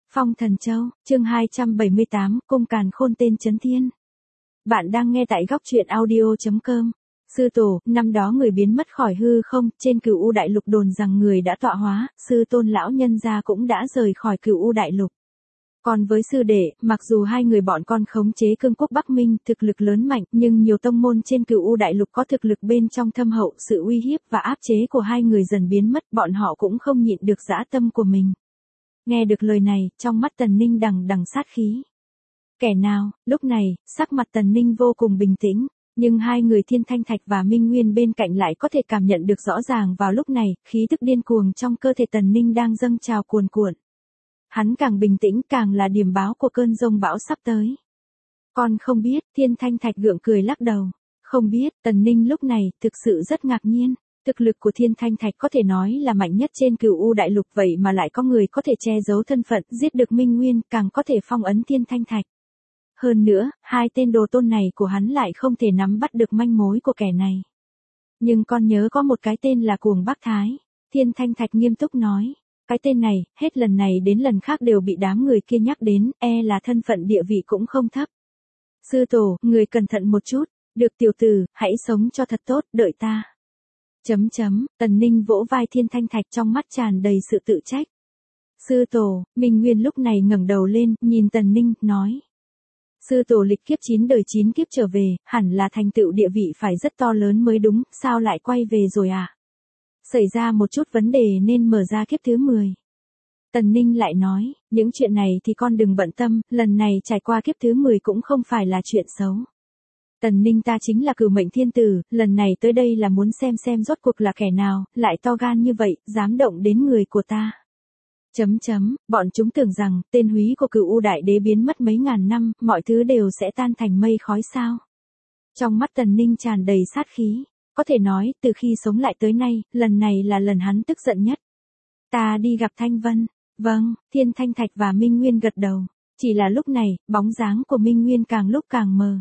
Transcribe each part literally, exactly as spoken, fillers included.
Phong Thần Châu, chương hai trăm bảy mươi tám, Cung Càn Khôn tên Chấn Thiên. Bạn đang nghe tại góc truyện audio chấm com. Sư tổ, năm đó người biến mất khỏi hư không, trên Cửu U Đại Lục đồn rằng người đã tọa hóa, sư tôn lão nhân gia cũng đã rời khỏi Cửu U Đại Lục. Còn với sư đệ, mặc dù hai người bọn con khống chế cương quốc Bắc Minh, thực lực lớn mạnh, nhưng nhiều tông môn trên Cửu U Đại Lục có thực lực bên trong thâm hậu, sự uy hiếp và áp chế của hai người dần biến mất, bọn họ cũng không nhịn được dã tâm của mình. Nghe được lời này, trong mắt Tần Ninh đằng đằng sát khí. Kẻ nào? Lúc này, sắc mặt Tần Ninh vô cùng bình tĩnh, nhưng hai người Thiên Thanh Thạch và Minh Nguyên bên cạnh lại có thể cảm nhận được rõ ràng vào lúc này, khí tức điên cuồng trong cơ thể Tần Ninh đang dâng trào cuồn cuộn. Hắn càng bình tĩnh càng là điểm báo của cơn giông bão sắp tới. Con không biết, Thiên Thanh Thạch gượng cười lắc đầu. Không biết, Tần Ninh lúc này thực sự rất ngạc nhiên. Thực lực của Thiên Thanh Thạch có thể nói là mạnh nhất trên Cửu U Đại Lục, vậy mà lại có người có thể che giấu thân phận, giết được Minh Nguyên, càng có thể phong ấn Thiên Thanh Thạch. Hơn nữa, hai tên đồ tôn này của hắn lại không thể nắm bắt được manh mối của kẻ này. Nhưng con nhớ có một cái tên là Cuồng Bác Thái. Thiên Thanh Thạch nghiêm túc nói. Cái tên này, hết lần này đến lần khác đều bị đám người kia nhắc đến, e là thân phận địa vị cũng không thấp. Sư tổ, người cẩn thận một chút, được tiểu tử, hãy sống cho thật tốt, đợi ta. Chấm chấm, Tần Ninh vỗ vai Thiên Thanh Thạch trong mắt tràn đầy sự tự trách. Sư tổ, Minh Nguyên lúc này ngẩng đầu lên, nhìn Tần Ninh, nói. Sư tổ lịch kiếp chín đời chín kiếp trở về, hẳn là thành tựu địa vị phải rất to lớn mới đúng, sao lại quay về rồi à? Xảy ra một chút vấn đề nên mở ra kiếp thứ mười. Tần Ninh lại nói, những chuyện này thì con đừng bận tâm, lần này trải qua kiếp thứ mười cũng không phải là chuyện xấu. Tần Ninh ta chính là Cửu Mệnh Thiên Tử, lần này tới đây là muốn xem xem rốt cuộc là kẻ nào, lại to gan như vậy, dám động đến người của ta. Chấm chấm, bọn chúng tưởng rằng, tên húy của Cửu U Đại Đế biến mất mấy ngàn năm, mọi thứ đều sẽ tan thành mây khói sao. Trong mắt Tần Ninh tràn đầy sát khí. Có thể nói, từ khi sống lại tới nay, lần này là lần hắn tức giận nhất. Ta đi gặp Thanh Vân. Vâng, Thiên Thanh Thạch và Minh Nguyên gật đầu. Chỉ là lúc này, bóng dáng của Minh Nguyên càng lúc càng mờ.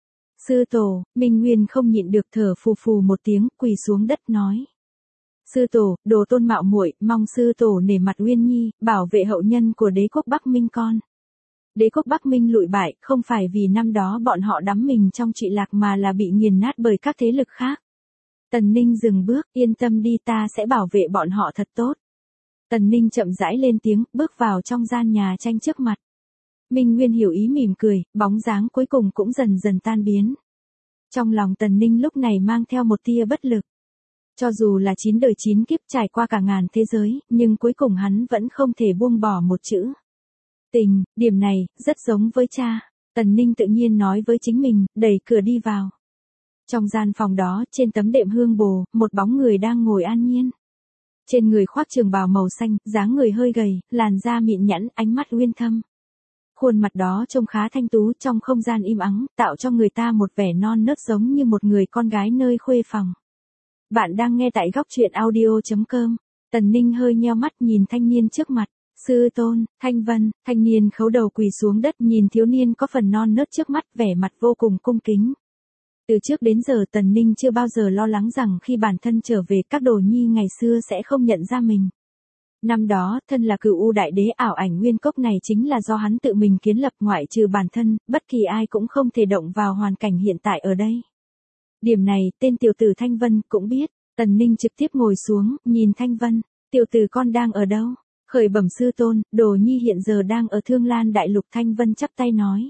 Sư tổ, Minh Nguyên không nhịn được thở phù phù một tiếng, quỳ xuống đất nói. Sư tổ, đồ tôn mạo muội, mong sư tổ nể mặt Uyên Nhi, bảo vệ hậu nhân của đế quốc Bắc Minh con. Đế quốc Bắc Minh lụi bại, không phải vì năm đó bọn họ đắm mình trong trụy lạc mà là bị nghiền nát bởi các thế lực khác. Tần Ninh dừng bước, yên tâm đi, ta sẽ bảo vệ bọn họ thật tốt. Tần Ninh chậm rãi lên tiếng, bước vào trong gian nhà tranh trước mặt. Minh Nguyên hiểu ý mỉm cười, bóng dáng cuối cùng cũng dần dần tan biến. Trong lòng Tần Ninh lúc này mang theo một tia bất lực. Cho dù là chín đời chín kiếp trải qua cả ngàn thế giới, nhưng cuối cùng hắn vẫn không thể buông bỏ một chữ. Tình, điểm này, rất giống với cha. Tần Ninh tự nhiên nói với chính mình, đẩy cửa đi vào. Trong gian phòng đó, trên tấm đệm hương bồ, một bóng người đang ngồi an nhiên. Trên người khoác trường bào màu xanh, dáng người hơi gầy, làn da mịn nhẵn, ánh mắt uyên thâm. Khuôn mặt đó trông khá thanh tú, trong không gian im ắng, tạo cho người ta một vẻ non nớt giống như một người con gái nơi khuê phòng. Bạn đang nghe tại góc truyện audio chấm com. Tần Ninh hơi nheo mắt nhìn thanh niên trước mặt. Sư tôn, Thanh Vân, thanh niên khấu đầu quỳ xuống đất nhìn thiếu niên có phần non nớt trước mắt, vẻ mặt vô cùng cung kính. Từ trước đến giờ Tần Ninh chưa bao giờ lo lắng rằng khi bản thân trở về các đồ nhi ngày xưa sẽ không nhận ra mình. Năm đó, thân là Cửu U Đại Đế, ảo ảnh nguyên cốc này chính là do hắn tự mình kiến lập, ngoại trừ bản thân, bất kỳ ai cũng không thể động vào hoàn cảnh hiện tại ở đây. Điểm này, tên tiểu tử Thanh Vân cũng biết. Tần Ninh trực tiếp ngồi xuống, nhìn Thanh Vân. Tiểu tử con đang ở đâu? Khởi bẩm sư tôn, đồ nhi hiện giờ đang ở Thương Lan Đại Lục. Thanh Vân chắp tay nói.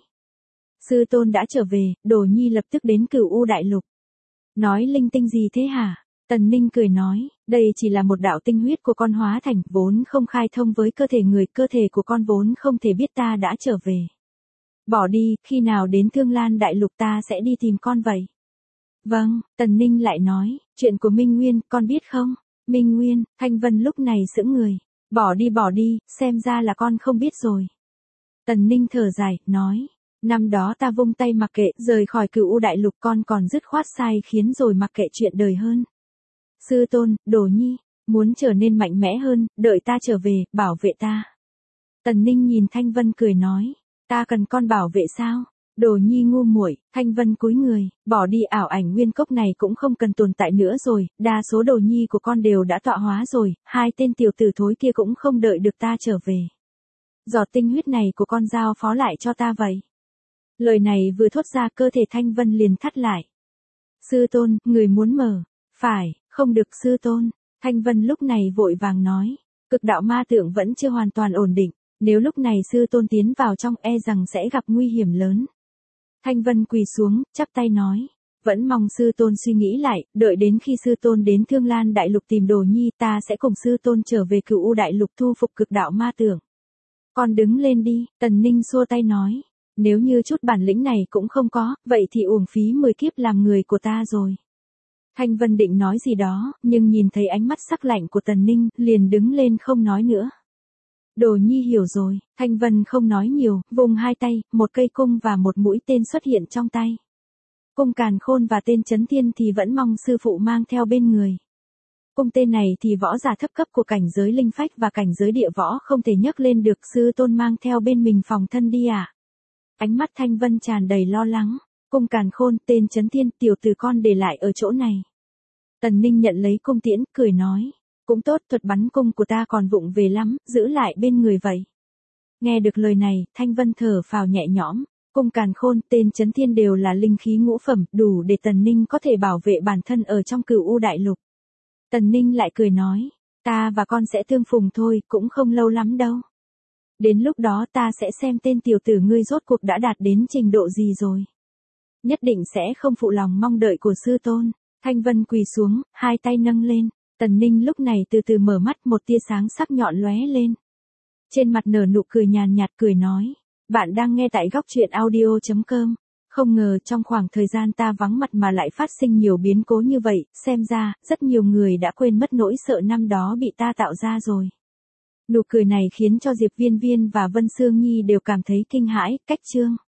Sư tôn đã trở về, đồ nhi lập tức đến Cửu U Đại Lục. Nói linh tinh gì thế hả? Tần Ninh cười nói, đây chỉ là một đạo tinh huyết của con hóa thành, vốn không khai thông với cơ thể người, cơ thể của con vốn không thể biết ta đã trở về. Bỏ đi, khi nào đến Thương Lan Đại Lục ta sẽ đi tìm con vậy. Vâng, Tần Ninh lại nói, chuyện của Minh Nguyên, con biết không? Minh Nguyên, Thanh Vân lúc này sững người. Bỏ đi bỏ đi, xem ra là con không biết rồi. Tần Ninh thở dài, nói. Năm đó ta vung tay mặc kệ, rời khỏi Cửu U Đại Lục, con còn dứt khoát sai khiến rồi mặc kệ chuyện đời hơn. Sư tôn, đồ nhi, muốn trở nên mạnh mẽ hơn, đợi ta trở về, bảo vệ ta. Tần Ninh nhìn Thanh Vân cười nói. Ta cần con bảo vệ sao? Đồ nhi ngu muội. Thanh Vân cúi người, bỏ đi, ảo ảnh nguyên cốc này cũng không cần tồn tại nữa rồi, đa số đồ nhi của con đều đã tọa hóa rồi, hai tên tiểu tử thối kia cũng không đợi được ta trở về. Giọt tinh huyết này của con giao phó lại cho ta vậy. Lời này vừa thốt ra cơ thể Thanh Vân liền thắt lại. Sư tôn, người muốn mở. Phải, không được sư tôn. Thanh Vân lúc này vội vàng nói. Cực đạo ma tượng vẫn chưa hoàn toàn ổn định. Nếu lúc này sư tôn tiến vào trong e rằng sẽ gặp nguy hiểm lớn. Thanh Vân quỳ xuống, chắp tay nói. Vẫn mong sư tôn suy nghĩ lại, đợi đến khi sư tôn đến Thương Lan Đại Lục tìm Đồ Nhi ta sẽ cùng sư tôn trở về Cửu U Đại Lục thu phục cực đạo ma tượng. Con đứng lên đi, Tần Ninh xua tay nói. Nếu như chút bản lĩnh này cũng không có, vậy thì uổng phí mười kiếp làm người của ta rồi. Thanh Vân định nói gì đó, nhưng nhìn thấy ánh mắt sắc lạnh của Tần Ninh, liền đứng lên không nói nữa. Đồ Nhi hiểu rồi, Thanh Vân không nói nhiều, vùng hai tay, một cây cung và một mũi tên xuất hiện trong tay. Cung Càn Khôn và tên Chấn Thiên thì vẫn mong sư phụ mang theo bên người. Cung tên này thì võ giả thấp cấp của cảnh giới linh phách và cảnh giới địa võ không thể nhấc lên được, sư tôn mang theo bên mình phòng thân đi à. Ánh mắt Thanh Vân tràn đầy lo lắng. Cung Càn Khôn, tên Chấn Thiên, tiểu tử con để lại ở chỗ này. Tần Ninh nhận lấy cung tiễn, cười nói. Cũng tốt, thuật bắn cung của ta còn vụng về lắm, giữ lại bên người vậy. Nghe được lời này, Thanh Vân thở phào nhẹ nhõm. Cung Càn Khôn, tên Chấn Thiên đều là linh khí ngũ phẩm, đủ để Tần Ninh có thể bảo vệ bản thân ở trong Cửu U Đại Lục. Tần Ninh lại cười nói. Ta và con sẽ tương phùng thôi, cũng không lâu lắm đâu. Đến lúc đó ta sẽ xem tên tiểu tử ngươi rốt cuộc đã đạt đến trình độ gì rồi. Nhất định sẽ không phụ lòng mong đợi của sư tôn. Thanh Vân quỳ xuống, hai tay nâng lên. Tần Ninh lúc này từ từ mở mắt, một tia sáng sắc nhọn lóe lên. Trên mặt nở nụ cười nhàn nhạt, cười nói. Bạn đang nghe tại góc truyện audio chấm com. Không ngờ trong khoảng thời gian ta vắng mặt mà lại phát sinh nhiều biến cố như vậy, xem ra, rất nhiều người đã quên mất nỗi sợ năm đó bị ta tạo ra rồi. Nụ cười này khiến cho Diệp Viên Viên và Vân Sương Nhi đều cảm thấy kinh hãi, cách chương.